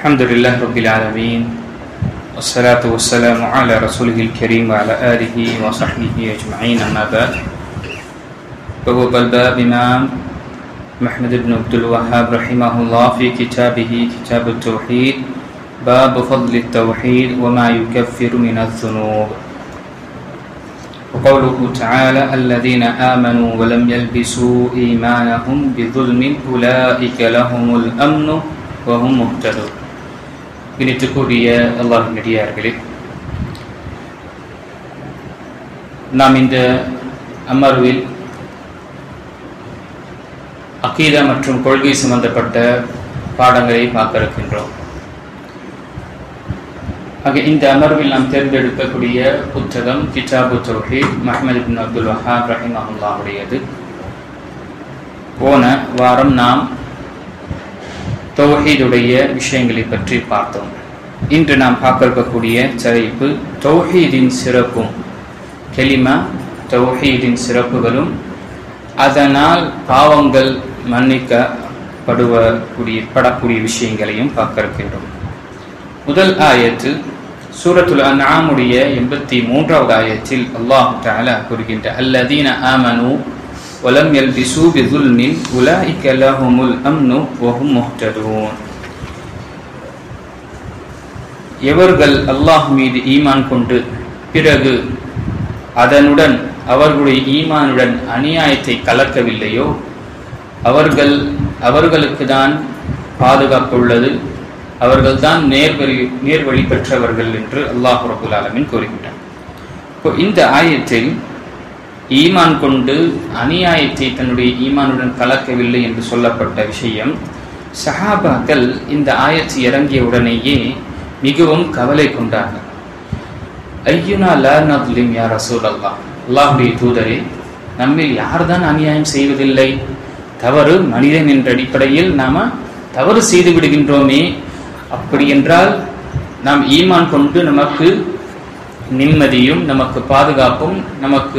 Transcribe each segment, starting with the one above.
الحمد لله رب العالمين والصلاة والسلام على رسوله الكريم وعلى آله وصحبه أجمعين أما بعد فهو الباب إمام محمد بن عبد الوهاب رحمه الله في كتابه كتاب التوحيد باب فضل التوحيد وما يكفر من الذنوب وقوله تعالى الذين آمنوا ولم يلبسوا إيمانهم بظلم أولئك لهم الأمن وهم مهتدون இனித்துக்குரிய அல்லாஹ்வின் அடியார்களே, நாம் இந்த அமர்வில் அகீதா மற்றும் கொள்கை சம்பந்தப்பட்ட பாடங்களை பார்க்க இருக்கின்றோம். இந்த அமர்வில் நாம் தேர்ந்தெடுக்கக்கூடிய புத்தகம் கிதாபு தௌஹீத் முஹம்மது இப்னு அப்துல் வஹாப் ரஹிமஹுல்லாஹுடையது. போன வாரம் நாம் தௌஹீதுடைய விஷயங்களை பற்றி பார்த்தோம். இன்று நாம் பார்க்க இருக்கக்கூடிய தலைப்பு தௌஹீதின் சிறப்பும், கலிமா தௌஹீதின் சிறப்புகளும் அதனால் பாவங்கள் மன்னிக்கப்படக்கூடிய விஷயங்களையும் பார்க்க இருக்கின்றோம். முதல் ஆயத்து சூரத்துல் அன்ஆமுடைய 83வது ஆயத்தில் அல்லாஹ் தஆலா கூறுகின்ற அல்லதீன ஆமனு வலம் யல்பிசு பிதுல்மின் உலாயிக லஹுமுல் அம்னு வஹும் முஹ்ததூன். எவர்கள் அல்லாஹ் மீது ஈமான் கொண்டு பிறகு அதனுடன் அவர்களுடைய ஈமானுடன் அநியாயத்தை கலக்கவில்லையோ அவர்களுக்கு தான் பாதுகாப்பு உள்ளது, அவர்கள்தான் நேர்வழி பெற்றவர்கள் என்று அல்லாஹ் ரப்பல் ஆலமீன் கூறுகின்றார். இந்த ஆயத்தில் ஈமான் கொண்டு அநியாயத்தை தன்னுடைய ஈமானுடன் கலக்கவில்லை என்று சொல்லப்பட்ட விஷயம், சஹாபாக்கள் இந்த ஆயத்து இறங்கிய உடனேயே மிகவும் கவலை கொண்டார்கள். ஐயுனா லா நத்லிம் யா ரசூலல்லாஹ், அல்லாஹ்வுடைய தூதரே, நம்மில் யார்தான் அநியாயம் செய்வதில்லை? தவறு மனிதன் என்ற அடிப்படையில் நாம தவறு செய்து விடுகின்றோமே, அப்படி என்றால் நாம் ஈமான் கொண்டு நமக்கு நிம்மதியும் நமக்கு பாதுகாப்பும் நமக்கு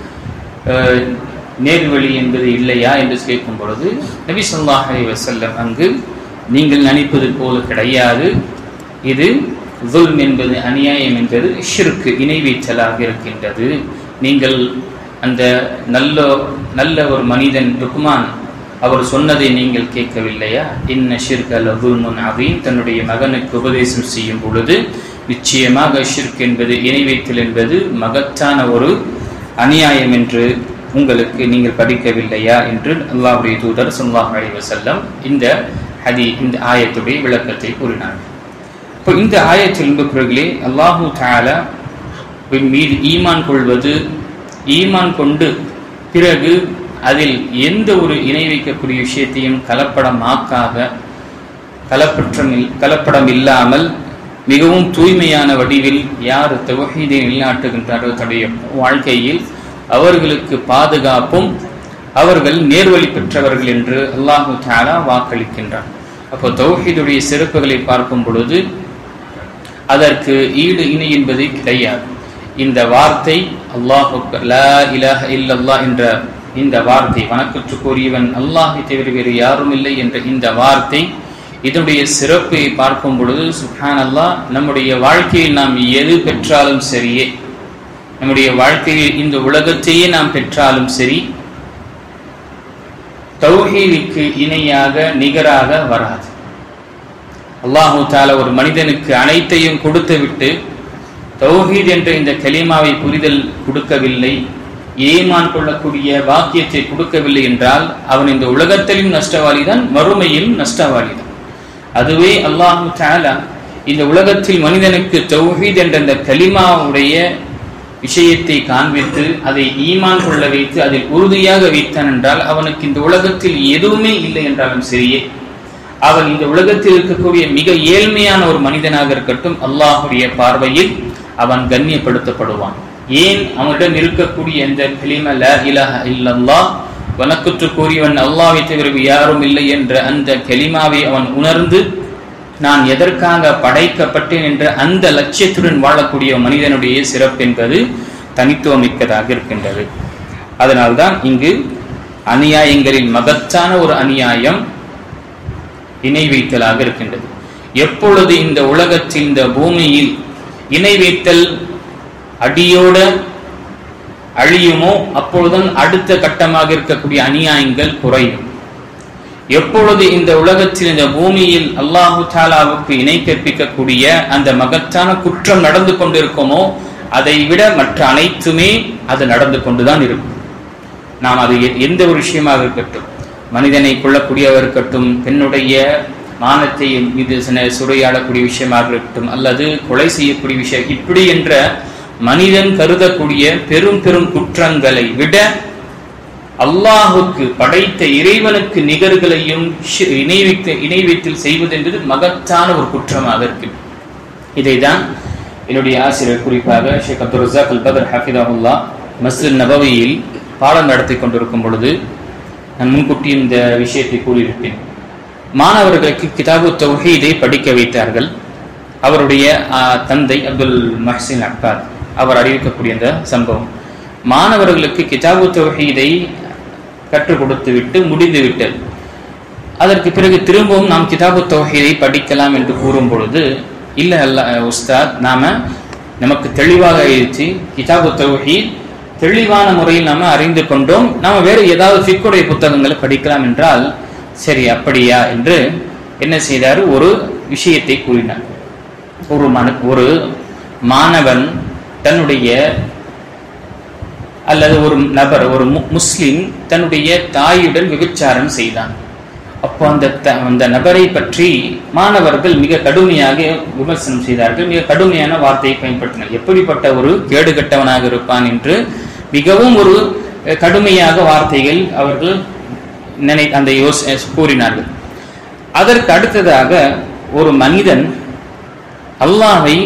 நேர்வழி என்பது இல்லையா என்று கேட்கும் பொழுது நபி ஸல்லல்லாஹு அலைஹி வஸல்லம் அங்கு நீங்கள் நினைப்பது போல கிடையாது, இது ஸுல்ம் என்பது அநியாயம் என்பது ஷிர்க் இணை வைத்தலாக இருக்கின்றது. நீங்கள் அந்த நல்ல ஒரு மனிதன் லுக்மான் அவர் சொன்னதை நீங்கள் கேட்கவில்லையா? இன்ன ஷிர்க லஸுல்முன் அதீம், தன்னுடைய மகனுக்கு உபதேசம் செய்யும் பொழுது நிச்சயமாக ஷிர்க் என்பது இணை வைத்தல் என்பது மகத்தான ஒரு அநியாயம் என்று உங்களுக்கு நீங்கள் படிக்கவில்லையா என்று அல்லாஹ்வுடைய தூதர் ஸல்லல்லாஹு அலைஹி வஸல்லம் இந்த ஆயத்துடைய விளக்கத்தை கூறினார். இப்போ இந்த ஆயத்தில் என்பவர்களே அல்லாஹு தஆலா மீது ஈமான் கொள்வது, ஈமான் கொண்டு பிறகு அதில் எந்த ஒரு இணை வைக்கக்கூடிய விஷயத்தையும் கலப்படம் இல்லாமல் மிகவும் தூய்மையான வடிவில் யார் தௌஹீதை நிலைநாட்டுகின்றாரோ தன்னுடைய வாழ்க்கையில் அவர்களுக்கு பாதுகாப்பும் அவர்கள் நேர்வழி பெற்றவர்கள் என்று அல்லாஹு தஆலா வாக்களிக்கின்றார். அப்போ தௌஹீதுடைய சிறப்புகளை பார்க்கும் பொழுது அதற்கு ஈடு இணை என்பது கிடையாது. இந்த வார்த்தை அல்லாஹு லா இலாஹ இல்லல்லாஹ் என்ற இந்த வார்த்தை, வணக்கத்துக்குரியவன் அல்லாஹை தவிர வேறு யாரும் இல்லை என்ற இந்த வார்த்தை, இதனுடைய சிறப்பை பார்க்கும் பொழுது சுப்ஹானல்லாஹ், நம்முடைய வாழ்க்கையில் நாம் எது பெற்றாலும் சரியே, நம்முடைய வாழ்க்கையில் இந்த உலகத்தையே நாம் பெற்றாலும் சரி, தௌஹீதுக்கு இணையாக நிகராக வராது. அல்லாஹு தஆலா ஒரு மனிதனுக்கு அனைத்தையும் கொடுத்து விட்டு தௌஹீத் என்ற இந்த கலிமாவை புரிதல் கொடுக்கவில்லை, ஈமான் கொள்ளக்கூடிய வாக்கியத்தை கொடுக்கவில்லை என்றால் அவன் இந்த உலகத்திலும் நஷ்டவாளிதான், மறுமையிலும் நஷ்டவாளிதான். அதுவே அல்லாஹு தஆலா இந்த உலகத்தில் மனிதனுக்கு தௌஹீத் என்ற இந்த கலிமாவுடைய விஷயத்தை காண்பித்து அதை ஈமான் கொள்ள வைத்து அதில் உறுதியாக வைத்தான் என்றால் அவனுக்கு இந்த உலகத்தில் எதுவுமே இல்லை என்றாலும் சரியே, அவன் இந்த உலகத்தில் இருக்கக்கூடிய மிக ஏழ்மையான ஒரு மனிதனாக இருக்கட்டும், அல்லாஹுடைய பார்வையில் அவன் கண்ணியப்படுத்தப்படுவான். ஏன்? அவனிடம் இருக்கக்கூடிய இந்த கலிமா லா இலாஹ இல்லல்லாஹ், வணக்கத்துக்குரியவன் அல்லாஹ்வை தவிர யாரும் இல்லை என்ற அந்த கலிமாவை அவன் உணர்ந்து நான் எதற்காக படைக்கப்பட்டேன் என்ற அந்த லட்சியத்துடன் வாழக்கூடிய மனிதனுடைய சிறப்பு என்பது தனித்துவமிக்கதாக இருக்கின்றது. அதனால்தான் இங்கு அநியாயங்களில் மகத்தான ஒரு அநியாயம் இணை வைத்தலாக இருக்கின்றது. எப்பொழுது இந்த உலகத்தில் இந்த பூமியில் இணை வைத்தல் அடியோட அழியுமோ அப்பொழுதுதான் அடுத்த கட்டமாக இருக்கக்கூடிய அநியாயங்கள் குறையும். எப்பொழுது இந்த உலகத்தில் இந்த பூமியில் அல்லாஹு தஆலாவுக்கு இணை கற்பிக்கக்கூடிய அந்த மகத்தான குற்றம் நடந்து கொண்டிருக்குமோ அதை விட மற்ற அனைத்துமே அது நடந்து கொண்டுதான் இருக்கும். நாம் அது எந்த ஒரு விஷயமாக இருக்கட்டும், மனிதனை கொள்ளக்கூடியவர் இருக்கட்டும், பெண்ணுடைய மானத்தை மீது சுரையாடக்கூடிய விஷயமாக இருக்கட்டும், அல்லது கொலை செய்யக்கூடிய விஷயம், இப்படி என்ற மனிதன் கருதக்கூடிய பெரும் பெரும் குற்றங்களை விட அல்லாஹுக்கு படைத்த இறைவனுக்கு நிகர்களையும் இணை வைத்தல் செய்வது என்பது மகத்தான ஒரு குற்றமாக இருக்கு. இதைதான் என்னுடைய ஆசிரியர் குறிப்பாக ஷேக் அப்துல் ரஸாக் அல் பத்ர் ஹஃபிதஹுல்லாஹ் மஸ்ஜித் நபவியில் பாடம் நடத்தி கொண்டிருக்கும் பொழுது நான் முன்கூட்டி இந்த விஷயத்தை கூறியிருப்பேன். மாணவர்களுக்கு கிதாபு தௌஹீதை படிக்க வைத்தார்கள். அவருடைய தந்தை அப்துல் மஹ்சின் அக்கார் அவர் அறிவிக்கக்கூடிய அந்த சம்பவம். மாணவர்களுக்கு கிதாபு தௌஹீதை கற்றுக் கொடுத்து விட்டு முடிந்து விட்டது. அதற்கு பிறகு திரும்பவும் நாம் கிதாபு தௌஹீதை படிக்கலாம் என்று கூறும் பொழுது, இல்ல அல்ல உஸ்தாத், நமக்கு தெளிவாக ஆயிடுச்சு, கிதாபு தௌஹீத் தெளிவான முறையில் நாம அறிந்து கொண்டோம், நாம வேற ஏதாவது ஃபிக்ஹுடைய புத்தகங்களை படிக்கலாம் என்றால், சரி அப்படியா என்று என்ன செய்தார், ஒரு விஷயத்தை கூறினார். ஒரு மாணவன் தன்னுடைய அல்லது ஒரு நபர், ஒரு முஸ்லிம் தன்னுடைய தாயுடன் விபச்சாரம் செய்தான். அப்போ அந்த நபரை பற்றி மாணவர்கள் மிக கடுமையாக விமர்சனம் செய்தார்கள், மிக கடுமையான வார்த்தையை பயன்படுத்தினார். எப்படிப்பட்ட ஒரு கேடுகட்டவனாக இருப்பான் என்று மிகவும் ஒரு கடுமையாக வார்த்தைகள் அவர்கள் அந்த கூறினார்கள். அதற்கு அடுத்ததாக ஒரு மனிதன் அல்லாஹ்வை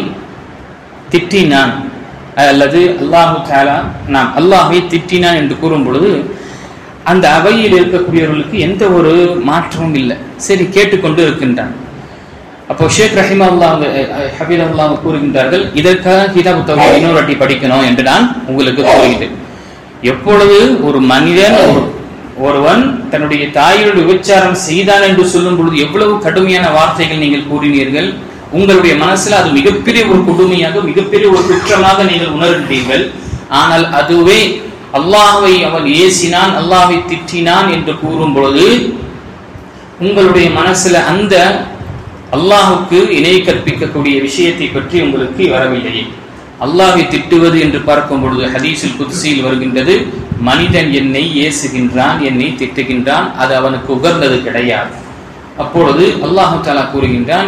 திட்டினான் அல்லது அல்லாஹு தஆலா நாம் அல்லாஹ்வை திட்டினான் என்று கூறும் பொழுது அந்த அவையில் இருக்கக்கூடியவர்களுக்கு எந்த ஒரு மாற்றமும் இல்லை, சரி கேட்டுக்கொண்டு இருக்கின்றான். அப்போ ஷேக் ஹஃபிதஹுல்லாஹ் கூறுகின்றார்கள், இதற்காக கிதாபு தௌஹீத் இன்னொரு வாட்டி படிக்கணும் என்று நான் உங்களுக்கு கூறுகிறேன். எப்பொழுது ஒரு மனிதன் ஒருவன் தன்னுடைய தாயோடு விபச்சாரம் செய்தான் என்று சொல்லும் பொழுது எவ்வளவு கடுமையான வார்த்தைகள் நீங்கள் கூறினீர்கள், உங்களுடைய மனசுல அது மிகப்பெரிய ஒரு கொடுமையாக, மிகப்பெரிய ஒரு குற்றமாக நீங்கள் உணர்கிறீர்கள். ஆனால் அதுவே அல்லாஹ்வை அவன் ஏசினான், அல்லாஹ்வை திட்டினான் என்று கூறும் பொழுது உங்களுடைய மனசுல அந்த அல்லாஹுக்கு இணை கற்பிக்கக்கூடிய விஷயத்தை பற்றி உங்களுக்கு வரவில்லையே. அல்லாஹ்வை திட்டுவது என்று பார்க்கும் பொழுது ஹதீஸுல் குத்ஸியில் வருகின்றது, மனிதன் என்னை ஏசுகின்றான், என்னை திட்டுகின்றான், அது அவனுக்கு உகர்ந்தது கிடையாது. அப்பொழுது அல்லாஹு தஆலா கூறுகின்றான்,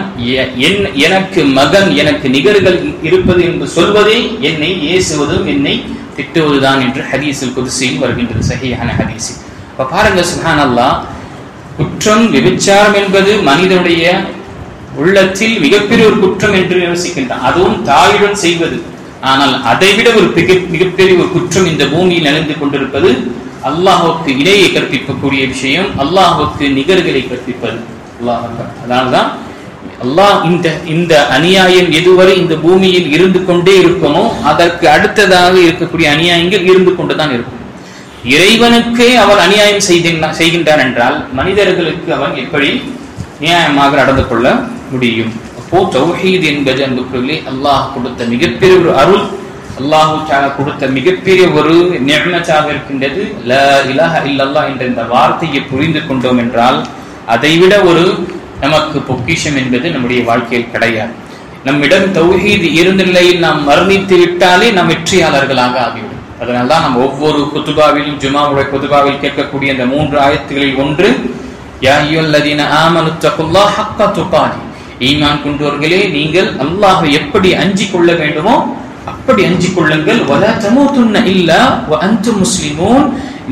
எனக்கு மகன், எனக்கு நிகர்கள் இருப்பது என்று சொல்வதே என்னை ஏசுவதும் என்னை திட்டுவதுதான் என்று ஹதீஸுல் குத்ஸியில் வருகின்றது, சஹீஹான ஹதீஸ். அப்ப பாருங்க, சுப்ஹானல்லாஹ், குற்றம் விபச்சாரம் என்பது மனிதனுடைய உள்ளத்தில் மிகப்பெரிய ஒரு குற்றம் என்று யோசிக்கின்றான், அதுவும் தாயுடன் செய்வது. ஆனால் அதைவிட ஒரு மிகப்பெரிய ஒரு குற்றம் இந்த பூமியில் நடந்து கொண்டிருப்பது அல்லாஹுக்கு இணையை கற்பிக்கக்கூடிய விஷயம், அல்லாஹுக்கு நிகர்களை கற்பிப்பது. அதனால்தான் அல்லாஹ் இந்த அநியாயம் எதுவரை இந்த பூமியில் இருந்து கொண்டே இருக்குமோ அதற்கு அடுத்ததாக இருக்கக்கூடிய அநியாயங்கள் இருந்து கொண்டுதான் இருக்கும். இறைவனுக்கே அவன் அநியாயம் செய்கின்றான் என்றால் மனிதர்களுக்கு அவன் எப்படி நியாயமாக நடந்து கொள்ள முடியும்? அப்போ தௌஹீத் என்பது அன்புக்குள்ளே அல்லாஹ் கொடுத்த மிகப்பெரிய ஒரு அருள், அல்லாஹு தஆலா கொடுத்த மிகப்பெரிய ஒரு நிஅமத்தாக இருக்கின்றது. லா இலாஹ இல்லல்லாஹ் என்ற இந்த வார்த்தையை புரிந்து கொண்டோம் என்றால் அதைவிட ஒரு நமக்கு பொக்கிஷம் என்பது நம்முடைய வாழ்க்கையில் கிடையாது. நம்மிடம் தௌஹீத் இருந்த நிலையில் நாம் மரணித்து விட்டாலே நாம் வெற்றியாளர்களாக ஆகிவிடும். அதனால்தான் நாம் ஒவ்வொரு குதுபாவிலும், ஜுமாவுடைய குதுபாவில் கேட்கக்கூடிய அந்த 3 ஆயத்துகளில் ஒன்று, யா அய்யுஹல்லதீன ஆமனு தகுல்லாஹ ஹக்க துகாதி, ஈமான் கொண்டவர்களே நீங்கள் அல்லாஹ்வை எப்படி அஞ்சிக் கொள்ள வேண்டுமோ அப்படி அஞ்சிக் கொள்ளுங்கள். வலா தமூதுன்ன இல்லா வ அன்தும் முஸ்லிமூன்,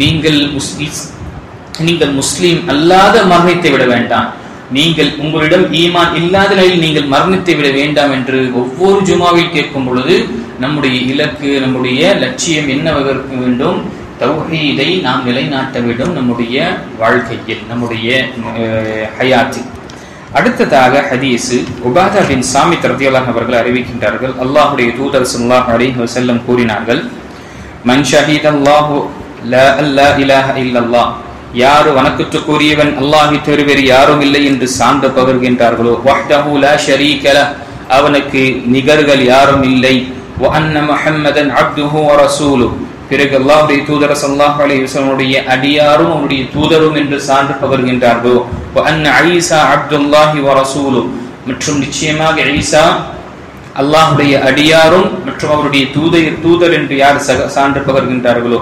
நீங்கள் முஸ்லிம் அல்லாத மரணித்து விட வேண்டாம், நீங்கள் உங்களிடம் ஈமான் இல்லாத நிலையில் நீங்கள் மரணித்து விட வேண்டாம் என்று ஒவ்வொரு ஜுமாவில் கேட்கும் பொழுது நம்முடைய இலக்கு, நம்முடைய லட்சியம் என்னவாக இருக்க வேண்டும்? தௌஹீதை நாம் நிலைநாட்ட வேண்டும் நம்முடைய வாழ்க்கையில், நம்முடைய ஹயாத்தில். அடுத்ததாக ஹதீஸ் உபாதா பின் சாமித் ரலியல்லாஹு அவர்கள் அறிவிக்கின்றார்கள், அல்லாஹ்வுடைய தூதர் ஸல்லல்லாஹு அலைஹி வஸல்லம் கூறினார்கள், மன் ஷஹீதல்லாஹு லா இலாஹ இல்லல்லாஹ் யாரு வணக்கத்துக்குரியவன் அல்லாஹ்வை தவிர வேறு யாரும் இல்லை என்று சான்று பகர்கின்றார்களோ, வஹ்தஹு லா ஷரீக லஹ், அவனுக்கு நிகர்கள் யாரும் இல்லை, வ அன்ன முஹம்மதன் அப்துஹு வ ரசூலுஹு, பிறகு அல்லாஹ்வுடைய தூதர் ஸல்லல்லாஹு அலைஹி வஸல்லம் அடியாரும் அவருடைய தூதரும் என்று சான்று பகர்கின்றார்களோ, வ அன்ன ஈசா அப்துல்லாஹி வ ரசூலுஹு, மற்றும் நிச்சயமாக ஈசா அல்லாஹ்வுடைய அடியாரும் மற்றும் அவருடைய தூதர் என்று யார் சான்று பகர்கின்றார்களோ,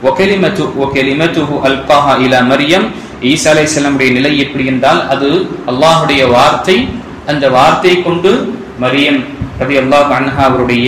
வகலிமத்துஹு அல்காஹா இலா மரியம், ஈசா அலைஹிஸ்ஸலாமுடைய நிலை எப்படி என்றால் அது அல்லாஹ்வுடைய வார்த்தை, அந்த வார்த்தை கொண்டு மரியம் ரலியல்லாஹு அன்ஹா அவருடைய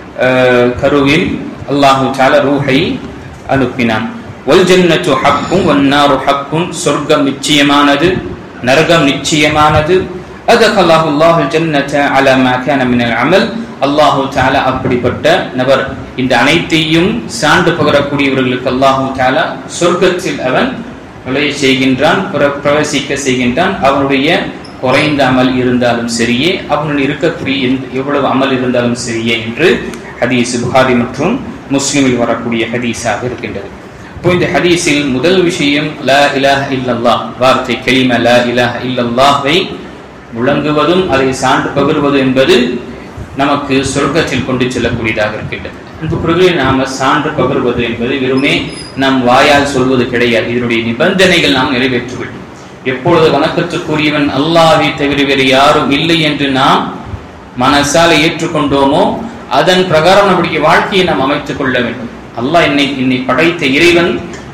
கருவில் அல்லாஹு தஆலா ரூஹை அனுப்பினான். வல் ஜன்னத்து ஹக்கும் வன் நாரு ஹக்கும், சொர்க்கம் நிச்சயமானது, நரகம் நிச்சயமானது. அதகல்லாஹு அல்லாஹுல் ஜன்னத அலா மா கான மினல் அமல், அல்லாஹு தஆலா அப்படிப்பட்ட நபர், இந்த அனைத்தையும் சான்று பகரக்கூடியவர்களுக்கு அல்லாஹு தஆலா சொர்க்கத்தில் அவன் நுழைய செய்கின்றான், பிரவேசிக்க செய்கின்றான். அவனுடைய குறைந்த அமல் இருந்தாலும் சரியே, அவனுடைய இருக்கக்கூடிய எவ்வளவு அமல் இருந்தாலும் சரியே என்று ஹதீஸ் புகாரி மற்றும் முஸ்லிமில் வரக்கூடிய ஹதீஸாக இருக்கின்றது. இப்போ இந்த ஹதீஸில் முதல் விஷயம் லா இலாஹ இல்லல்லாஹ், வார்த்தை கலிமா லா இலாஹ இல்லல்லாஹ்வை முழங்குவதும் அதை சான்று பகிர்வது என்பது நமக்கு சொர்க்கத்தில் கொண்டு செல்லக்கூடியதாக இருக்கின்றது. அன்புக்குரியவர்களே, நாம சான்று பகிர்வது என்பது வெறுமே நம் வாயால் சொல்வது கிடையாது. இதனுடைய நிபந்தனைகள் நாம் நிறைவேற்ற வேண்டும். எப்பொழுது வணக்கத்துக்குரியவன் அல்லாஹ்வை தவிர வேறு யாரும் இல்லை என்று நாம் மனசால ஏற்றுக்கொண்டோமோ அதன் பிரகாரம் நம்முடைய வாழ்க்கையை நாம் அமைத்துக் கொள்ள வேண்டும். அல்லாஹ் என்னை படைத்த இறைவன்,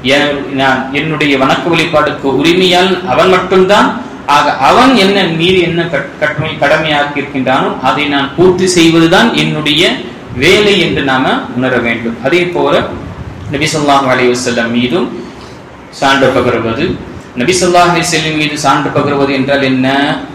என்னுடைய வணக்க வழிபாடுக்கு உரிமையால் அவன் மட்டும்தான். ஆக அவன் என்ன மீறி என்ன கடமையாக்கி இருக்கின்றானோ அதை நான் பூர்த்தி செய்வதுதான் என்னுடைய வேலை என்று நாம உணர வேண்டும். அதே போல நபி ஸல்லல்லாஹு அலைஹி வஸல்லம் மீதும் சான்று பகர்வது. நபி ஸல்லல்லாஹு அலைஹி வஸல்லம் மீது சான்று பகர்வது என்றால் என்ன?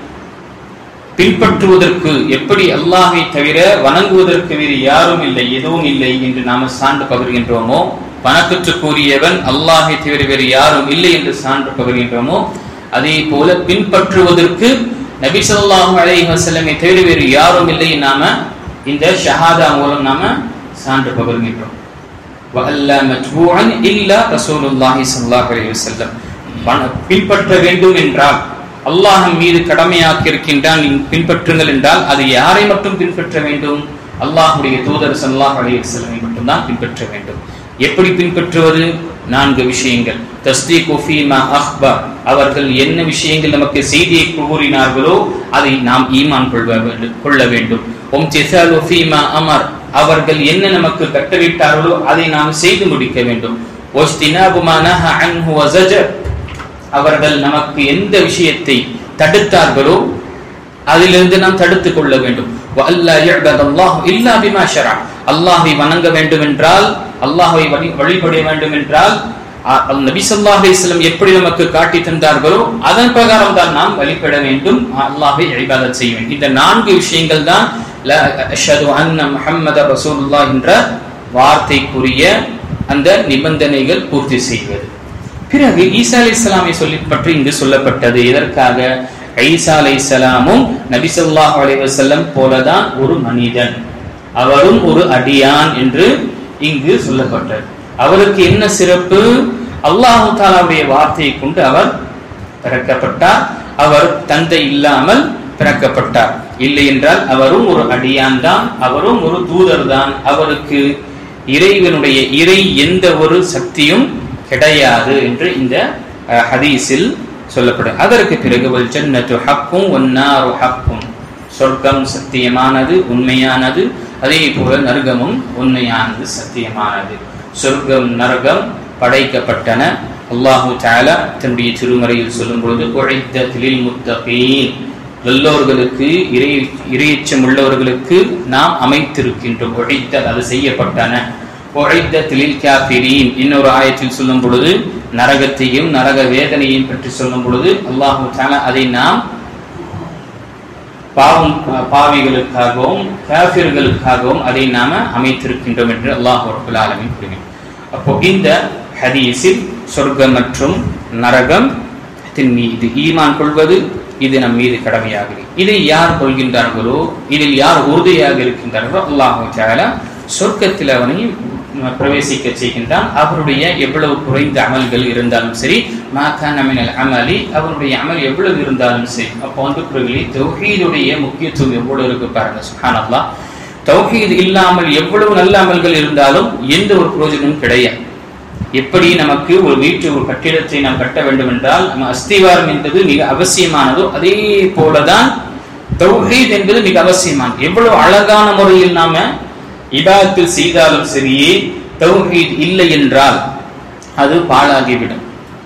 பின்பற்றுவதற்கு, எப்படி அல்லாஹ்வை தவிர வணங்குவதற்கு வேறு யாரும் இல்லை, எதுவும் இல்லை என்று நாம சான்று பகர்கின்றோமோ, வணக்கத்துக்குரியவன் அல்லாஹ்வை தவிர வேறு யாரும் இல்லை என்று சான்று பகர்கின்றோமோ, அதே போல பின்பற்றுவதற்கு நபி ஸல்லல்லாஹு அலைஹி வஸல்லம் தவிர வேறு யாரும் இல்லை நாம இந்த ஷஹாதா மூலம் நாம சான்று பகர்கின்றோம். வஅல்லா மத்பூஅன் இல்லா ரசூலுல்லாஹி ஸல்லல்லாஹு அலைஹி வஸல்லம், பின்பற்ற வேண்டும் என்றால் அல்லாஹ் மீது கடமையாக்கி இருக்கின்றான், பின்பற்றுங்கள் என்றால் அது யாரை மட்டும் பின்பற்ற வேண்டும்? அல்லாஹ்வுடைய தூதர் ஸல்லல்லாஹு அலைஹி வஸல்லம் மட்டும்தான் பின்பற்ற வேண்டும். எப்படி பின்பற்றுவது? 4 விஷயங்கள். தஸ்தீகு ஃபீமா அக்பர், அவர்கள் என்ன விஷயங்கள் நமக்கு செய்தியை கூறினார்களோ அதை நாம் ஈமான் கொள்ள வேண்டும். இம்திசாலு ஃபீமா அமர், அவர்கள் என்ன நமக்கு கட்டளையிட்டார்களோ அதை நாம் செய்து முடிக்க வேண்டும். வஸ்தினாபு மா நஹா அன்ஹு வ ஸஜர், அவர்கள் நமக்கு எந்த விஷயத்தை தடுத்தார்களோ அதிலிருந்து நாம் தடுத்துக் கொள்ள வேண்டும். வ அல்லா யஅபதல்லாஹு இல்லா பிமா ஷரஅ, அல்லாஹ்வை வணங்க வேண்டும் என்றால், அல்லாஹ்வை வழிபட வேண்டும் என்றால் நபி ஸல்லல்லாஹு அலைஹி வஸல்லம் எப்படி நமக்கு காட்டி தந்தார்களோ அதன் பிரகாரம் தான் நாம் வழிபட வேண்டும், அல்லாஹ்வை இபாதத் செய்ய வேண்டும். இந்த 4 விஷயங்கள் தான் லா அஷ்ஹது அன்ன முஹம்மதர் ரசூலுல்லாஹ் என்ற வார்த்தைக்குரிய அந்த நிபந்தனைகள் பூர்த்தி செய்வது. பிறகு ஈசா அலைஹிஸ்ஸலாமை பற்றி இங்கு சொல்லப்பட்டது. எதற்காக? ஈசா அலைஹிஸ்ஸலாமும் நபி ஸல்லல்லாஹு அலைஹி வஸல்லம் போலதான் ஒரு மனிதன், அவரும் ஒரு அடியான் என்று இங்கு சொல்லப்பட்டது. அவருக்கு என்ன சிறப்பு? அல்லாஹ் தஆலாவுடைய வார்த்தையை கொண்டு அவர் பிறக்கப்பட்டார். அவர் தந்தை இல்லாமல் பிறக்கப்பட்டார். இல்லை என்றால் அவரும் ஒரு அடியான் தான், அவரும் ஒரு தூதர் தான். அவருக்கு இறைவனுடைய எந்த ஒரு சக்தியும் கிடையாது என்று இந்த ஹதீஸில் சொல்லப்படும். அதற்கு பிறகு வல் ஜன்னத்து ஹக்கும் வன் நாரு ஹக்கும், சொர்க்கம் சத்தியமானது, உண்மையானது. அதே போல நரகமும் உண்மையானது, சத்தியமானது. சொர்க்கம் நரகம் படைக்கப்பட்டன. அல்லாஹு தஆலா தன்னுடைய திருமறையில் சொல்லும் பொழுது உஇத்தத் லில் முத்தகீன், நல்லோர்களுக்கு, இறையச்சம் உள்ளவர்களுக்கு நாம் அமைத்திருக்கின்றோம். உஇத்தத், அது செய்யப்பட்டன. உஇத்தத் லில் காஃபிரீன், இன்னொரு ஆயத்தில் சொல்லும் பொழுது நரகத்தையும் நரக வேதனையையும் பற்றி சொல்லும் பொழுது அல்லாஹு தஆலா அதை நாம் பாவிகளுக்காகவும் காஃபிர்களுக்காகவும் அதை நாம அமைத்திருக்கின்றோம் என்று அல்லாஹ் ரப்பல் ஆலமீன் கூறினார். அப்போ இந்த ஹதீஸில் சொர்க்கம் மற்றும் நரகத்தின் மீது ஈமான் கொள்வது இது நம் மீது கடமையாகிறது. இதை யார் கொள்கின்றார்களோ, இதில் யார் உறுதியாக இருக்கின்றார்களோ அல்லாஹ் தஆலா சொர்க்கத்தில் அவனை பிரவேசிக்க செய்கின்றான். அவருடைய எவ்வளவு குறைந்த அமல்கள் இருந்தாலும் சரி மா கான மினல் அமலி, அவருடைய அமல் எவ்வளவு இருந்தாலும் சரி. அப்போ அன்புக்குரியவர்களே, தௌஹீதுடைய முக்கியத்துவம் எவ்வளவு இருக்கு பாருங்க. சுப்ஹானல்லாஹ். தௌஹீத் இல்லாமல் எவ்வளவு நல்ல அமல்கள் இருந்தாலும் எந்த ஒரு பிரயோஜனமும் கிடையாது. எப்படி நமக்கு ஒரு வீட்டு ஒரு கட்டிடத்தை நாம் கட்ட வேண்டும் என்றால் நம்ம அஸ்திவாரம் என்பது மிக அவசியமானதோ, அதே போலதான் தௌஹீத் என்பது மிக அவசியமானது. எவ்வளவு அழகான முறையில் நாம இபாதத்தில் செய்தாலும் சரியே, தௌஹீத் இல்லை என்றால் அது பாழாகிவிடும்.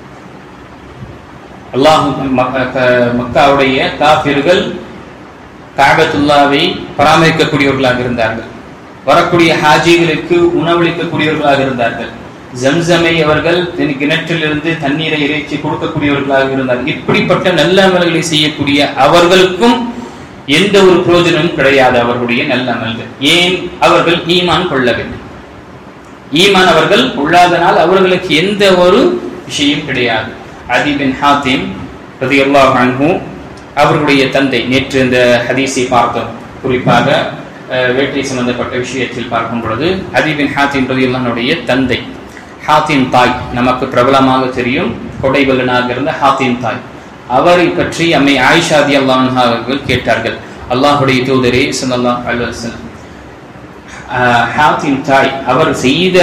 அல்லாஹ் மக்காவுடைய காஃபிர்கள் கஅபத்துல்லாவை பராமரிக்கக்கூடியவர்களாக இருந்தார்கள். வரக்கூடிய ஹாஜிகளுக்கு உணவளிக்கக்கூடியவர்களாக இருந்தார்கள். ஜம்சமை அவர்கள் கிணற்றிலிருந்து தண்ணீரை இறைச்சி கொடுக்கக்கூடியவர்களாக இருந்தார்கள். இப்படிப்பட்ட நல்ல அமல்களை செய்யக்கூடிய அவர்களுக்கும் எந்த ஒரு பிரயோஜனமும் கிடையாது. அவர்களுடைய நல்ல அமல்கள் ஏன்? அவர்கள் ஈமான் கொள்ளவில்லை. ஈமான் அவர்கள் கொள்ளாதனால் அவர்களுக்கு எந்த ஒரு விஷயம் கிடையாது. அதி பின் ஹாத்திம் ரலியல்லாஹு அன்ஹு அவர்களுடைய தந்தை, நேற்று இந்த ஹதீஸை பார்த்தோம், குறிப்பாக வேட்டை சம்பந்தப்பட்ட விஷயத்தில் பார்க்கும் பொழுது அதி பின் ஹாத்திம் ரலியல்லாஹு அன்ஹுடைய தந்தை, ஹாத்திம் தாய் நமக்கு பிரபலமாக தெரியும், கொடைவலனாக இருந்த ஹாத்திம் தாய். அவரை பற்றி அம்மை ஆயிஷா ரலியல்லாஹு அன்ஹா அவர்கள் கேட்டார்கள், அல்லாஹ்வுடைய தூதரே ஸல்லல்லாஹு அலைஹி வஸல்லம், ஹாத்திம் தாய் அவர் செய்த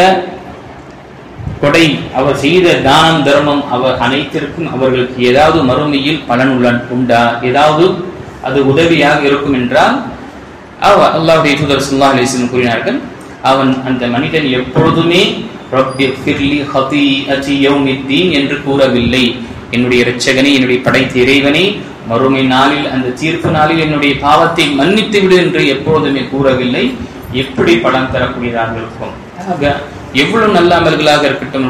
கொடை, அவர் செய்த தானம் தர்மம், அவர் அனைத்திற்கும் அவர்களுக்கு ஏதாவது மறுமையில் பலன் உண்டா, ஏதாவது அது உதவியாக இருக்கும் என்றால் அல்லாஹ்வுடைய தூதர் ஸல்லல்லாஹு அலைஹி வஸல்லம் கூறினார்கள், அவன் அந்த மனிதன் எப்பொழுதுமே ரப்பி ஃபிர்லி ஹதீஅதி யௌமித்தீன் என்று கூறவில்லை. என்னுடைய இரட்சகனே, என்னுடைய படைத்த இறைவனே, மறுமை நாளில் அந்த தீர்ப்பு நாளில் என்னுடைய பாவத்தை மன்னித்து விடு என்று எப்பொழுதுமே கூறவில்லை. எப்படி பலன் தரக்கூடியதாக இருக்கும். எவ்வளவு நல்ல அமல்களாக இருக்கட்டும்,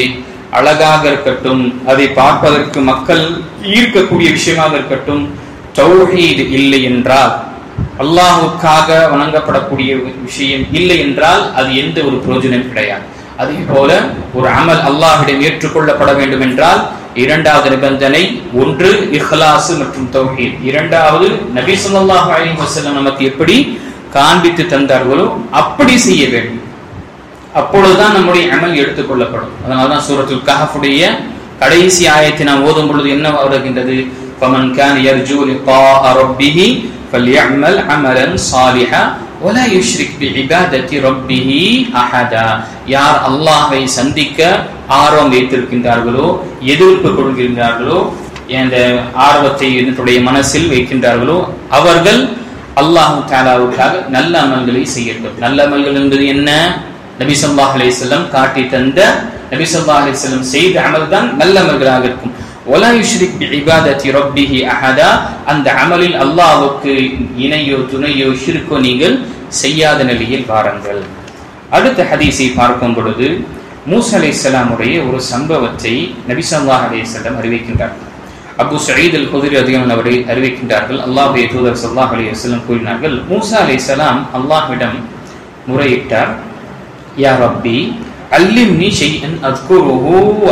அழகாக இருக்கட்டும், அதை பார்ப்பதற்கு மக்கள் ஈர்க்கக்கூடிய விஷயமாக இருக்கட்டும், தௌஹீத் இல்லை என்றால், அல்லாஹுக்காக வணங்கப்படக்கூடிய விஷயம் இல்லை என்றால் அது எந்த ஒரு பிரயோஜனம் கிடையாது. அதே போல ஒரு அமல் அல்லாஹ்விடம் ஏற்றுக்கொள்ளப்பட வேண்டும் என்றால் இரண்டாவது நிபந்தனை, ஒன்று இஹ்லாஸ் மற்றும் தௌஹீத், இரண்டாவது நபி ஸல்லல்லாஹு அலைஹி வஸல்லம் நமக்கு எப்படி காண்பித்து தந்தார்களோ அப்படி செய்ய வேண்டும். அப்பொழுதுதான் நம்முடைய அமல் எடுத்துக்கொள்ளப்படும். அதனால்தான் சூரத்துல் கஹஃபுடைய கடைசி ஆயத்தை நாம் ஓதும் பொழுது என்ன வருகின்றது? ஃபமன் கான யர்ஜூ லிகாஅ ரப்பிஹி ஃபல்யஅமல் அமலன் ஸாலிஹா வலா யுஷ்ரிக் பிஇபாதத்தி ரப்பிஹி அஹதா. யார் அல்லாஹ்வை சந்திக்க ஆர்வம் வைத்திருக்கின்றார்களோ, எதிர்ப்பு கொள்கின்றார்களோ, அந்த ஆர்வத்தை என்னுடைய மனசில் வைக்கின்றார்களோ, அவர்கள் அல்லாஹ் தஆலாவுக்காக நல்ல அமல்களை செய்யட்டும். நல்ல அமல்கள் என்பது என்ன? நபி ஸல்லல்லாஹு அலைஹி வஸல்லம் காட்டி தந்த, நபி ஸல்லல்லாஹு அலைஹி வஸல்லம் செய்த அமல் தான் நல்ல அமல்களாக இருக்கும். வலா யுஷ்ரிக் பிஇபாதத்தி ரப்பிஹி அஹதா. அந்த அமலில் அல்லாஹ்வுக்கு இணையோ துணையோ ஷிர்கோ நீங்கள் செய்யாத நிலையில் வாருங்கள். அடுத்த ஹதீஸை பார்க்கும் பொழுது மூஸா அலைஹிஸ்ஸலாம் உடைய ஒரு சம்பவத்தை நபி ஸல்லல்லாஹு அலைஹி வஸல்லம் அறிவிக்கின்றார்கள். அபூ சயீத் அல்-குத்ரி ரலியல்லாஹு அன்ஹு அவர்கள் அறிவிக்கின்றார்கள், அல்லாஹ்வுடைய தூதர் ஸல்லல்லாஹு அலைஹி வஸல்லம் கூறினார்கள், மூஸா அலைஹிஸ்ஸலாம் அல்லாஹ்விடம் முறையிட்டார், யா ரப்பி அல்லிம்னி ஷைஅன் அஸ்குருஹு வ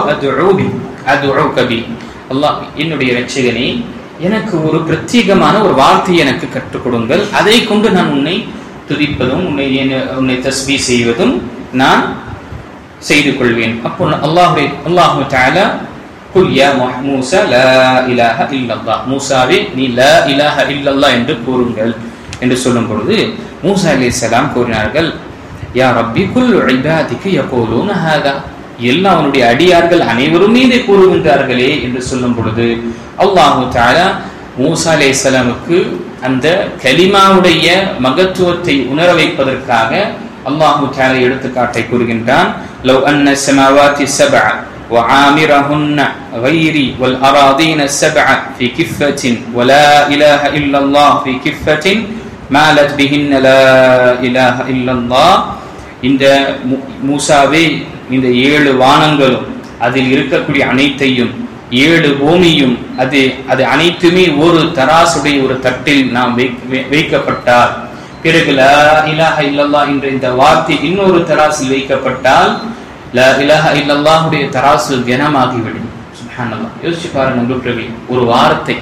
அதுஉக பி. அல்லாஹ், என்னுடைய இரட்சகனே, எனக்கு ஒரு பிரத்யேகமான ஒரு வார்த்தையை எனக்கு கற்றுக் கொடுங்கள், அதை கொண்டு நான் உன்னை துதிப்பதும் உன்னை தஸ்பீஹ் செய்வதும் நான் செய்து கொள்வேன். அப்போ அல்லாஹ் தஆலா குல் யா மூஸா லா இலாஹ இல்லல்லாஹ், மூஸாவே நீ லா இலாஹ இல்லல்லாஹ் என்று கூறுங்கள் என்று சொல்லும் பொழுது மூஸா அலைஹிஸ்ஸலாம் கூறினார்கள், யா ரப்பி குல்லு இபாதிக யகூலூன ஹாதா, எல்லா அவனுடைய அடியார்கள் அனைவரும் இதை கூறுகின்றார்களே என்று சொல்லும் பொழுது அல்லாஹ் தஆலா மூஸா அலைஹிஸ்ஸலாமுக்கு அந்த கலிமாவுடைய மகத்துவத்தை உணர வைப்பதற்காக அல்லாஹ் தஆலா எடுத்துக்காட்டை கூறுகின்றான். லவ் அன்ன ஸமாவாதி ஸப்அ وعامرهن غيري والأراضين السبع في كفة ولا إله إلا الله في كفة مالت بهن لا إله إلا الله. இந்த மூசாவே, இந்த 7 வானங்களும் அதில் இருக்கக்கூடிய அனைத்தையும் 7 பூமியும் அது அனைத்துமே ஒரு தராசுடைய ஒரு தட்டில் நாம் வைக்கப்பட்டால், பிறகு லா இலாஹ இல்லல்லாஹ் என்ற இந்த வார்த்தை இன்னொரு தராசில் வைக்கப்பட்டால் லா இலாஹ இல்லல்லாஹுடைய தராசு கனமாகிவிடும். சுப்ஹானல்லாஹ். யோசிச்சு பாருங்க நண்பர்களே, ஒரு வார்த்தை.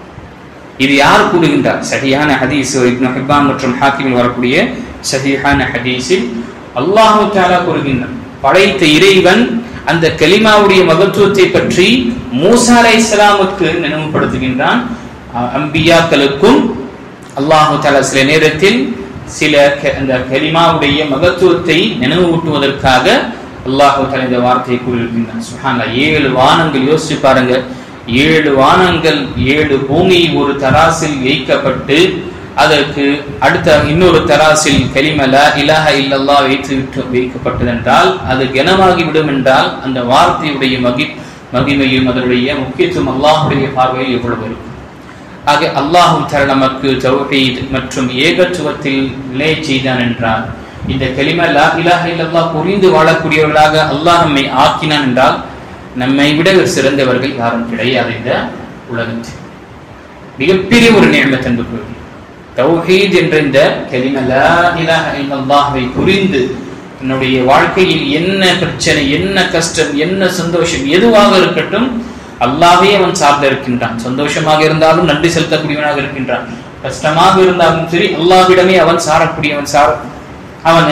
இது யார் கூறுகின்றார்? சஹீஹான ஹதீஸ், இப்னு ஹிப்பான் மற்றும் ஹாக்கிமில் வரக்கூடிய சஹீஹான ஹதீஸில் அல்லாஹ் தஆலா கூறுகின்றார், படைத்த இறைவன் அந்த கலிமாவுடைய மகத்துவத்தை பற்றி மூசா அலைஹிஸ்ஸலாமுக்கு நினைவுபடுத்துகின்றான். அம்பியாக்களுக்கும் அல்லாஹு தஆலா சில நேரத்தில் சில அந்த கலிமாவுடைய மகத்துவத்தை நினைவூட்டுவதற்காக அல்லாஹு தஆலா இந்த வார்த்தையை கூறியிருக்கின்றான். சுப்ஹானல்லாஹ். 7 வானங்கள், யோசிச்சு பாருங்க, 7 வானங்கள் 7 பூமி ஒரு தராசில் வைக்கப்பட்டு அதற்கு அடுத்த இன்னொரு தராசில் கலிமா லா இலாஹ இல்லல்லாஹ் வைக்கப்பட்டதென்றால் அது கனமாகிவிடும் என்றால் அந்த வார்த்தையுடைய மகிமையும் அதனுடைய முக்கியத்துவம் அல்லாஹுடைய பார்வையில் எவ்வளவு இருக்கும். ஆக அல்லாஹு தஆலா நமக்கு தௌஹீத் மற்றும் ஏகத்துவத்தில் நிலை செய்தான் என்றால், இந்த கலிமா லா இலாஹ இல்லல்லாஹ் புரிந்து வாழக்கூடியவர்களாக அல்லாஹ் நம்மை ஆக்கினான் என்றால் நம்மை விட சிறந்தவர்கள் யாரும் கிடையாது. இந்த உலகத்தில் மிகப்பெரிய ஒரு நியமத் என்பது தௌஹீத் என்ற இந்த கலிமா லா இலாஹ இல்லல்லாஹ்வை புரிந்து என்னுடைய வாழ்க்கையில் என்ன பிரச்சனை, என்ன கஷ்டம், என்ன சந்தோஷம் எதுவாக இருக்கட்டும் அல்லாஹ்வே அவன் சார்ந்து இருக்கின்றான். சந்தோஷமாக இருந்தாலும் நன்றி செலுத்தக்கூடியவனாக இருக்கின்றான், கஷ்டமாக இருந்தாலும் சரி அல்லாஹ்விடமே அவன் சாரக்கூடியவன், அவன்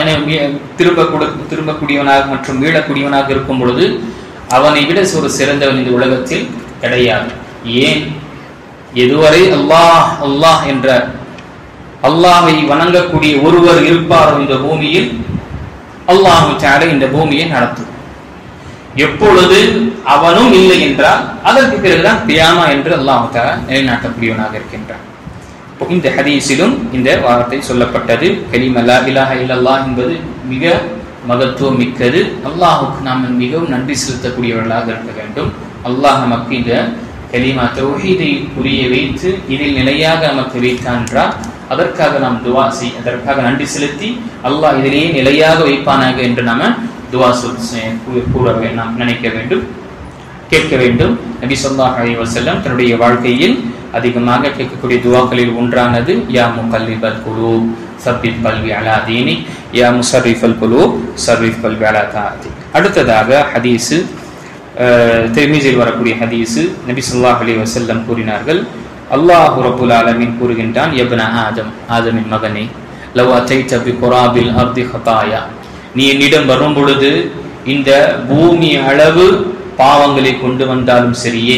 திரும்பக்கூடியவனாக மற்றும் மீளக்கூடியவனாக இருக்கும் பொழுது அவனை விட ஒரு சிறந்தவன் இந்த உலகத்தில் கிடையாது. ஏன், எதுவரை அல்லாஹ் அல்லாஹ் என்ற அல்லாஹ்வை வணங்கக்கூடிய ஒருவர் இருப்பார் இந்த பூமியில், அல்லாஹு தஆலா இந்த பூமியை நடத்தும். எப்பொழுது அவனும் இல்லை என்றால் அதற்கு பிறகுதான் கியாமா என்று அல்லாஹு தஆலா நிலைநாட்டக்கூடியவனாக இருக்கின்றான். இந்த ஹதீஸிலும் இந்த வார்த்தை சொல்லப்பட்டது. கலிமா லா இலாஹ இல்லல்லாஹ் என்பது மிக மகத்துவம் மிக்கது. அல்லாஹுக்கு நாம் மிகவும் நன்றி செலுத்தக்கூடியவர்களாக இருக்க வேண்டும். அல்லாஹ் நமக்கு இந்த கலிமா தௌஹீதை புரிய வைத்து இதில் நிலையாக நமக்கு வைத்தான் என்றால் அதற்காக நாம் துவா அதற்காக நன்றி செலுத்தி அல்லாஹ் இதிலேயே நிலையாக வைப்பானாக என்று நாம துவா கூற நாம் நினைக்க வேண்டும், கேட்க வேண்டும். நபி ஸல்லல்லாஹு அலைஹி வஸல்லம் தன்னுடைய வாழ்க்கையில் அதிகமாக கேட்கக்கூடிய துவாக்களில் ஒன்றானது யா முகல்லிபல் குலூப் சப்பித் கல்வி அலா தீனி, யா முஸர்ரிஃபல் குலூப் ஸர்ரிஃப் கல்வி அலா தாஅதி. அடுத்ததாக ஹதீஸ் திர்மிஸில் வரக்கூடிய ஹதீஸ், நபி ஸல்லல்லாஹு அலைஹி வஸல்லம் கூறினார்கள், அல்லாஹ் ரப்புல் ஆலமீன் கூறுகின்றான், யப்ன ஆதம், ஆதமின் மகனே, லவ் அதைத பிகுராபில் அர்தி ஹதாயா, நீ என்னிடம் வரும் பொழுது இந்த பூமி அளவு பாவங்களை கொண்டு வந்தாலும் சரியே,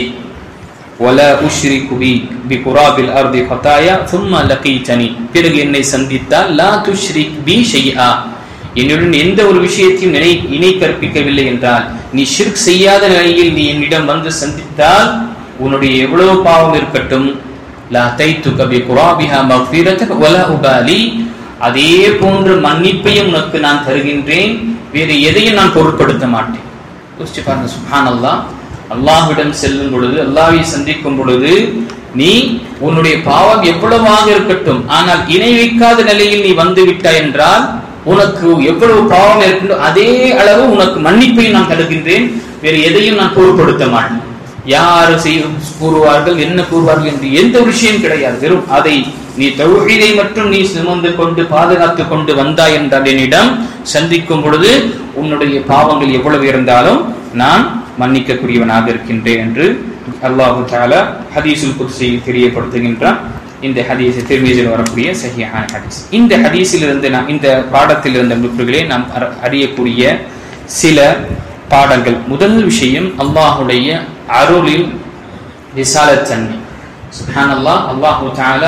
வலா உஷ்ரிகு பிகுராபில் அர்தி ஹதாயா சும்ம லகீதனி, பிறகு என்னை சந்தித்தால் லா துஷ்ரிக் பி ஷைஆ, என்னுடன் எந்த ஒரு விஷயத்தையும் இணை கற்பிக்கவில்லை என்றால், நீ ஷிர்க் செய்யாத நிலையில் நீ என்னிடம் வந்து சந்தித்தால் உன்னுடைய எவ்வளவு பாவம் இருக்கட்டும், லா தைத்துக பிகுராபிஹா மக்ஃபிரதக வலா உபாலி, அதே போன்ற மன்னிப்பையும் உனக்கு நான் தருகின்றேன், வேறு எதையும் நான் பொருட்படுத்த மாட்டேன். யோசிச்சு பாருங்க, சுப்ஹானல்லாஹ். அல்லாஹ்விடம் செல்லும் பொழுது, அல்லாஹ்வை சந்திக்கும் பொழுது நீ உன்னுடைய பாவம் எவ்வளவாக இருக்கட்டும், ஆனால் இணை வைக்காத நிலையில் நீ வந்து விட்டாய் என்றால் உனக்கு எவ்வளவு பாவம் இருக்கின்றோ அதே அளவு உனக்கு மன்னிப்பையும் நான் தருகின்றேன், வேறு எதையும் நான் பொருட்படுத்த மாட்டேன். யாரு கூறுவார்கள் என்ன கூறுவார்கள் என்று எந்த ஒரு விஷயம் கிடையாது. வெறும் அதை நீ தௌஹீதை மட்டும் நீ சுமந்து கொண்டு பாதுகாத்து கொண்டு வந்தாய் என்றால் என்னிடம் சந்திக்கும் பொழுது உன்னுடைய பாவங்கள் எவ்வளவு இருந்தாலும் நான் மன்னிக்கக்கூடியவனாக இருக்கின்றேன் என்று அல்லாஹு தஆலா ஹதீஸுல் குத்ஸியில் தெரியப்படுத்துகின்றான். இந்த ஹதீஸ் திர்மிஸில் வரக்கூடிய சஹீஹான ஹதீஸ். இந்த ஹதீஸில் இருந்து நாம் இந்த பாடத்தில் இருந்த நுட்பங்களே நாம் அறியக்கூடிய சில பாடங்கள். முதல் விஷயம், அல்லாஹுடைய அருளில் ரிசாலத் தன்மை. சுப்ஹானல்லாஹ். அல்லாஹு தஆலா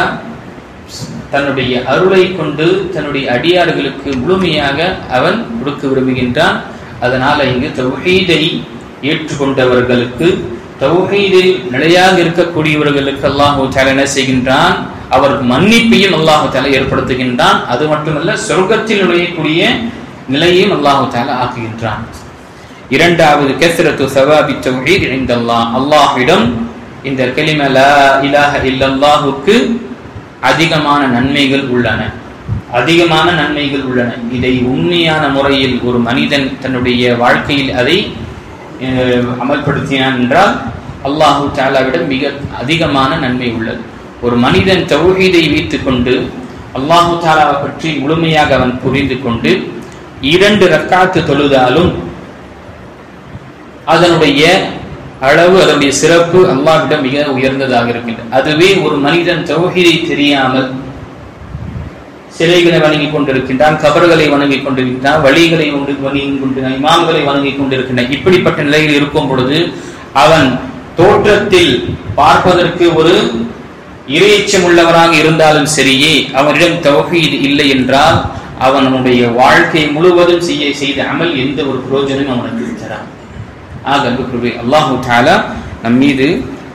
தன்னுடைய அருளை கொண்டு தன்னுடைய அடியார்களுக்கு முழுமையாக அவன் கொடுக்க விரும்புகின்றான். அதனால இங்கு தௌஹீதை ஏற்றுக்கொண்டவர்களுக்கு, தௌஹீதில் நிலையாக இருக்கக்கூடியவர்களுக்கு அல்லாஹு தஆலா என்ன செய்கின்றான், அவர் மன்னிப்பையும் அல்லாஹு தஆலா ஏற்படுத்துகின்றான். அது மட்டுமல்ல, சொர்க்கத்தில் நுழையக்கூடிய நிலையையும் அல்லாஹு தஆலா ஆக்குகின்றான். இரண்டாவது, கஸ்ரத்து ஸவாபி தௌஹீத் இன்தல்லாஹ், அல்லாஹ்விடம் இந்த கலிமா லா இலாஹ இல்லல்லாஹுக்கு அதிகமான நன்மைகள் உள்ளன, அதிகமான நன்மைகள் உள்ளன. இதை உண்மையான முறையில் ஒரு மனிதன் தன்னுடைய வாழ்க்கையில் அதை அமல்படுத்தினான் என்றால் அல்லாஹு தஆலாவிடம் மிக அதிகமான நன்மை உள்ளது. ஒரு மனிதன் தௌஹீதை வைத்துக் கொண்டு அல்லாஹு தஆலாவை பற்றி முழுமையாக அவன் புரிந்து கொண்டு 2 ரக்காத்து தொழுதாலும் அதனுடைய அளவு, அதனுடைய சிறப்பு அல்லாஹ்விடம் மிக உயர்ந்ததாக இருக்கின்றது. அதுவே ஒரு மனிதன் தௌஹீதை தெரியாமல் சிலைகளை வணங்கி கொண்டிருக்கின்றான், கபர்களை வணங்கி கொண்டிருக்கின்றான், வழிகளை வணங்கி கொண்டிருக்கிறான், இமாம்களை வணங்கி கொண்டிருக்கின்றான். இப்படிப்பட்ட நிலையில் இருக்கும் பொழுது அவன் தோற்றத்தில் பார்ப்பதற்கு ஒரு இறையச்சம் உள்ளவராக இருந்தாலும் சரியே, அவனிடம் தௌஹீத் இல்லை என்றால் அவனுடைய வாழ்க்கை முழுவதும் செய்த அமல் எந்த ஒரு பிரயோஜனம் அவனுக்கு இருக்கிறான். ஆக அல்லாஹு தஆலா நம் மீது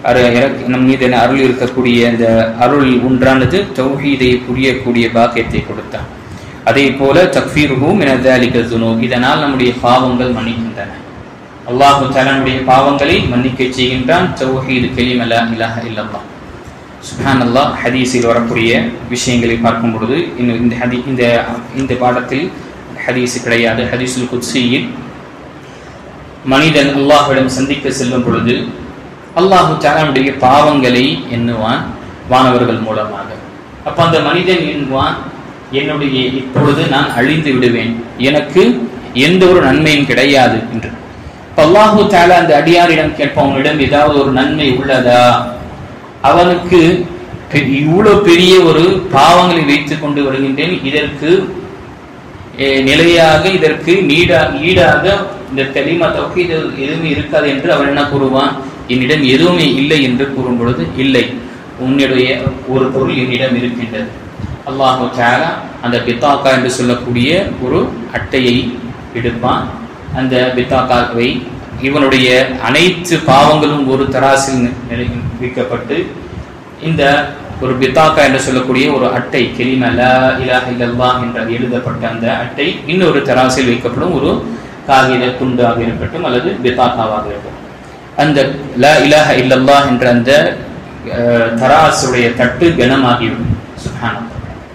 அருள் இருக்கக்கூடிய அந்த அருள் ஒன்றானது தௌஹீதை புரியக்கூடிய பாக்கியத்தை கொடுத்தான். அதே போல தக்ஃபீருஹு மின ذلك الذنوب, இதனால் நம்முடைய பாவங்கள் மன்னிக்கின்றன. அல்லாஹு தஆலா நம்முடைய பாவங்களை மன்னிக்க செய்கின்றான். தௌஹீத் கலிமா லா இலாஹ இல்லல்லாஹ். சுப்ஹானல்லாஹ். ஹதீஸில் வரக்கூடிய விஷயங்களை பார்க்கும் பொழுது இந்த பாடத்தில் ஹதீஸ் கிடையாது. ஹதீஸுல் குத்ஸியில் மனிதன் அல்லாஹ்விடம் சந்திக்க செல்லும் பொழுது அல்லாஹு தஆலாவுடைய பாவங்களை எண்ணுவான் வானவர்கள் மூலமாக. அப்ப அந்த மனிதன் எண்ணுவான், என்னுடைய இப்பொழுது நான் அழிந்து விடுவேன், எனக்கு எந்த ஒரு நன்மையும் கிடையாது என்று. அல்லாஹு தஆலா அந்த அடியாரிடம் கேட்பவனிடம் ஏதாவது ஒரு நன்மை உள்ளதா, அவனுக்கு இவ்வளவு பெரிய ஒரு பாவங்களை வைத்துக் கொண்டு வருகின்றேன், இதற்கு நிலையாக இதற்கு ஈடாக இந்த கலிமா தௌஹீத் எதுவுமே இருக்காது என்று அவன் என்ன கூறுவான், என்னிடம் எதுவுமே இல்லை என்று கூறும் பொழுது, இல்லை, உன்னுடைய ஒரு பொருள் என்னிடம் இருக்கின்றது. அல்லாஹு தஆலா அந்த பித்தாக்கா என்று சொல்லக்கூடிய ஒரு அட்டையை எடுப்பான். அந்த பித்தாக்காவை இவனுடைய அனைத்து பாவங்களும் ஒரு தராசில் வைக்கப்பட்டு இந்த ஒரு பித்தாக்கா என்று சொல்லக்கூடிய ஒரு அட்டை, கலிமா லா இலாஹ இல்லல்லாஹ் என்று எழுதப்பட்ட அந்த அட்டை இன்னொரு தராசில் வைக்கப்படும். ஒரு காகித துண்டாக இருக்கட்டும் அல்லது பித்தாக்காவாக இருக்கட்டும். அந்த லா இலாஹ இல்லல்லாஹ் என்ற அந்த தராசுடைய தட்டு கனமாகிவிடும். சுப்ஹானல்லாஹ்.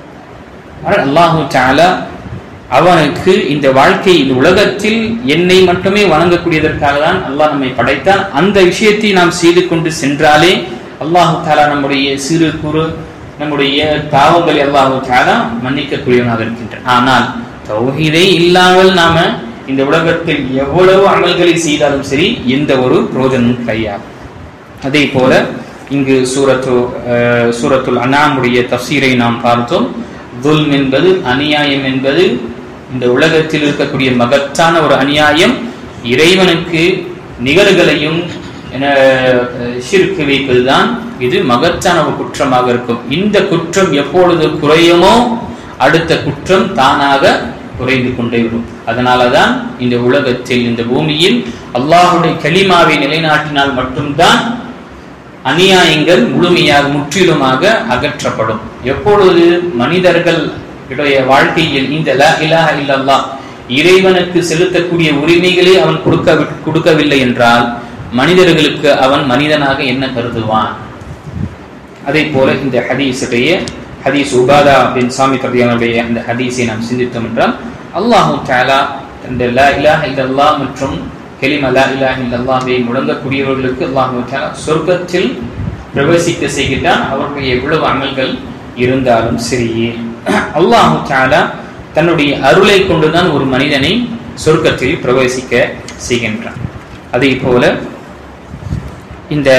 அல்லாஹு தஆலா அவனுக்கு இந்த வாழ்க்கை, இந்த உலகத்தில் என்னை மட்டுமே வணங்கக்கூடியதற்காக தான் அல்லாஹ் நம்மை படைத்தான். அந்த விஷயத்தை நாம் செய்து கொண்டு சென்றாலே அல்லாஹு தஆலா நம்முடைய சிறு குறு நம்முடைய பாவங்களை அல்லாஹு தஆலா மன்னிக்கக்கூடியவனாக இருக்கின்றான். ஆனால் தௌஹீதை இல்லாமல் நாம இந்த உலகத்தில் எவ்வளவு அமல்களை செய்தாலும் சரி எந்த ஒரு பிரயோஜனமும் கிடையாது. அதே போல இங்கு சூரத்துல் அன்ஆமுடைய தஃசீரை நாம் பார்த்தோம். துல்ம் என்பது, அநியாயம் என்பது இந்த உலகத்தில் இருக்கக்கூடிய மகத்தான ஒரு அநியாயம். இறைவனுக்கு நிகர்களையும் ஷிர்க் வைப்பதுதான் இது மகத்தான ஒரு குற்றமாக இருக்கும். இந்த குற்றம் எப்பொழுது குறையுமோ அடுத்த குற்றம் தானாக குறைந்து கொண்டே வரும். அதனாலதான் இந்த உலகத்தில், இந்த பூமியில் அல்லாஹ்வுடைய கலிமாவை நிலைநாட்டினால் மட்டும்தான் அநியாயங்கள் முழுமையாக முற்றிலுமாக அகற்றப்படும். எப்பொழுது மனிதர்கள் வாழ்க்கையில் இந்த லா இலாஹ இல்லல்லாஹ் இறைவனுக்கு செலுத்தக்கூடிய உரிமைகளை அவன் கொடுக்கவில்லை என்றால் மனிதர்களுக்கு அவன் மனிதனாக என்ன கருதுவான்? அதே போல இந்த ஹதீஸ் உபாதா பின் சாமித் ரலியல்லாஹு அன்ஹு அந்த ஹதீஸை நாம் சிந்தித்தோம் என்றால், அல்லாஹு தஆலா இந்த லா இலாஹ இல்லல்லாஹ் மற்றும் கலிமா லா இலாஹ இல்லல்லாஹை முழங்கக்கூடியவர்களுக்கு அல்லாஹு தஆலா சொர்க்கத்தில் பிரவேசிக்க செய்கிறான். அவர்களுடைய எவ்வளவு அமல்கள் இருந்தாலும் சரியே. அல்லாஹு தஆலா தன்னுடைய அருளை கொண்டுதான் ஒரு மனிதனை சொர்க்கத்தில் பிரவேசிக்க செய்கின்றான். அதே போல இந்த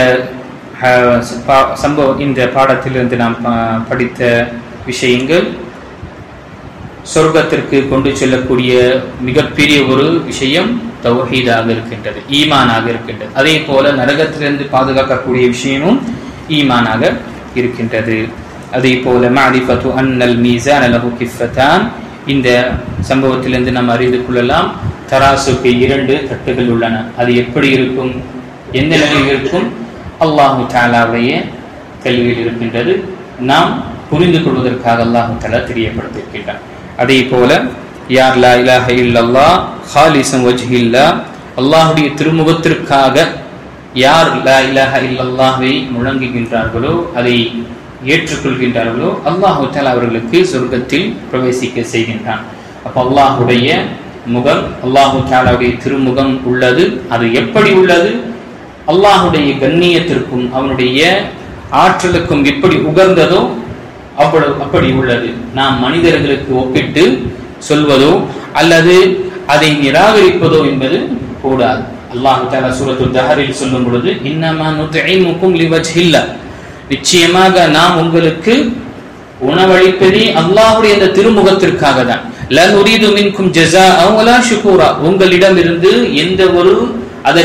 இந்த பாடத்திலிருந்து நாம் படித்த விஷயங்கள் சொர்க்கத்திற்கு கொண்டு செல்லக்கூடிய மிகப்பெரிய ஒரு விஷயம் தௌஹீதாக இருக்கின்றது, ஈமானாக இருக்கின்றது. அதே போல நரகத்திலிருந்து பாதுகாக்கக்கூடிய விஷயமும் ஈமானாக இருக்கின்றது. அதே போல மஅரிஃபத்து அன்னல் மீஸான லஹு கிஃபத்தான், இந்த சம்பவத்திலிருந்து நாம் அறிந்து கொள்ளலாம் தராசுக்கு 2 தட்டுகள் உள்ளன. அது எப்படி இருக்கும், எந்த நிலையில் இருக்கும்? அல்லாஹு தஆலாவுடைய கல்வியில் இருக்கின்றது. நாம் புரிந்து கொள்வதற்காக அல்லாஹு தஆலா தெரியப்படுத்தியிருக்கின்றான். அதே போல யார் லா இலாஹ இல்லல்லாஹ் ஹாலிஸன் வஜ்ஹில்லாஹ், அல்லாஹ்வுடைய திருமுகத்திற்காக யார் லா இலாஹ இல்லல்லாஹை முழங்குகின்றார்களோ, அதை ஏற்றுக்கொள்கின்றார்களோ, அல்லாஹு தஆலா அவர்களுக்கு சொர்க்கத்தில் பிரவேசிக்க செய்கின்றான். அப்ப அல்லாஹ்வுடைய முகம், அல்லாஹு தஆலாவுடைய திருமுகம் உள்ளது. அது எப்படி உள்ளது? அல்லாஹ்வுடைய கண்ணியத்திற்கும் அவனுடைய ஆற்றலுக்கும் எப்படி உகந்ததோ அப்படி உள்ளது. நாம் மனிதர்களுக்கு ஒப்பிட்டு சொல்வதோ அல்லது அதை நிராகரிப்பதோ என்பது கூடாது. அல்லாஹ் தஆலா சூரத்துல் தஹரில் சொல்லும் பொழுது, இன்னமா நுத்இமுக்கும் லிவஜ்ஹில்லாஹ், நிச்சயமாக நாம் உங்களுக்கு உணவளிப்பதே அல்லாஹ்வுடைய அந்த திருமுகத்திற்காக தான். லன் உரீது மின்கும் ஜஸாஅ வலா ஷுகூரா, உங்களிடமிருந்து எந்த ஒரு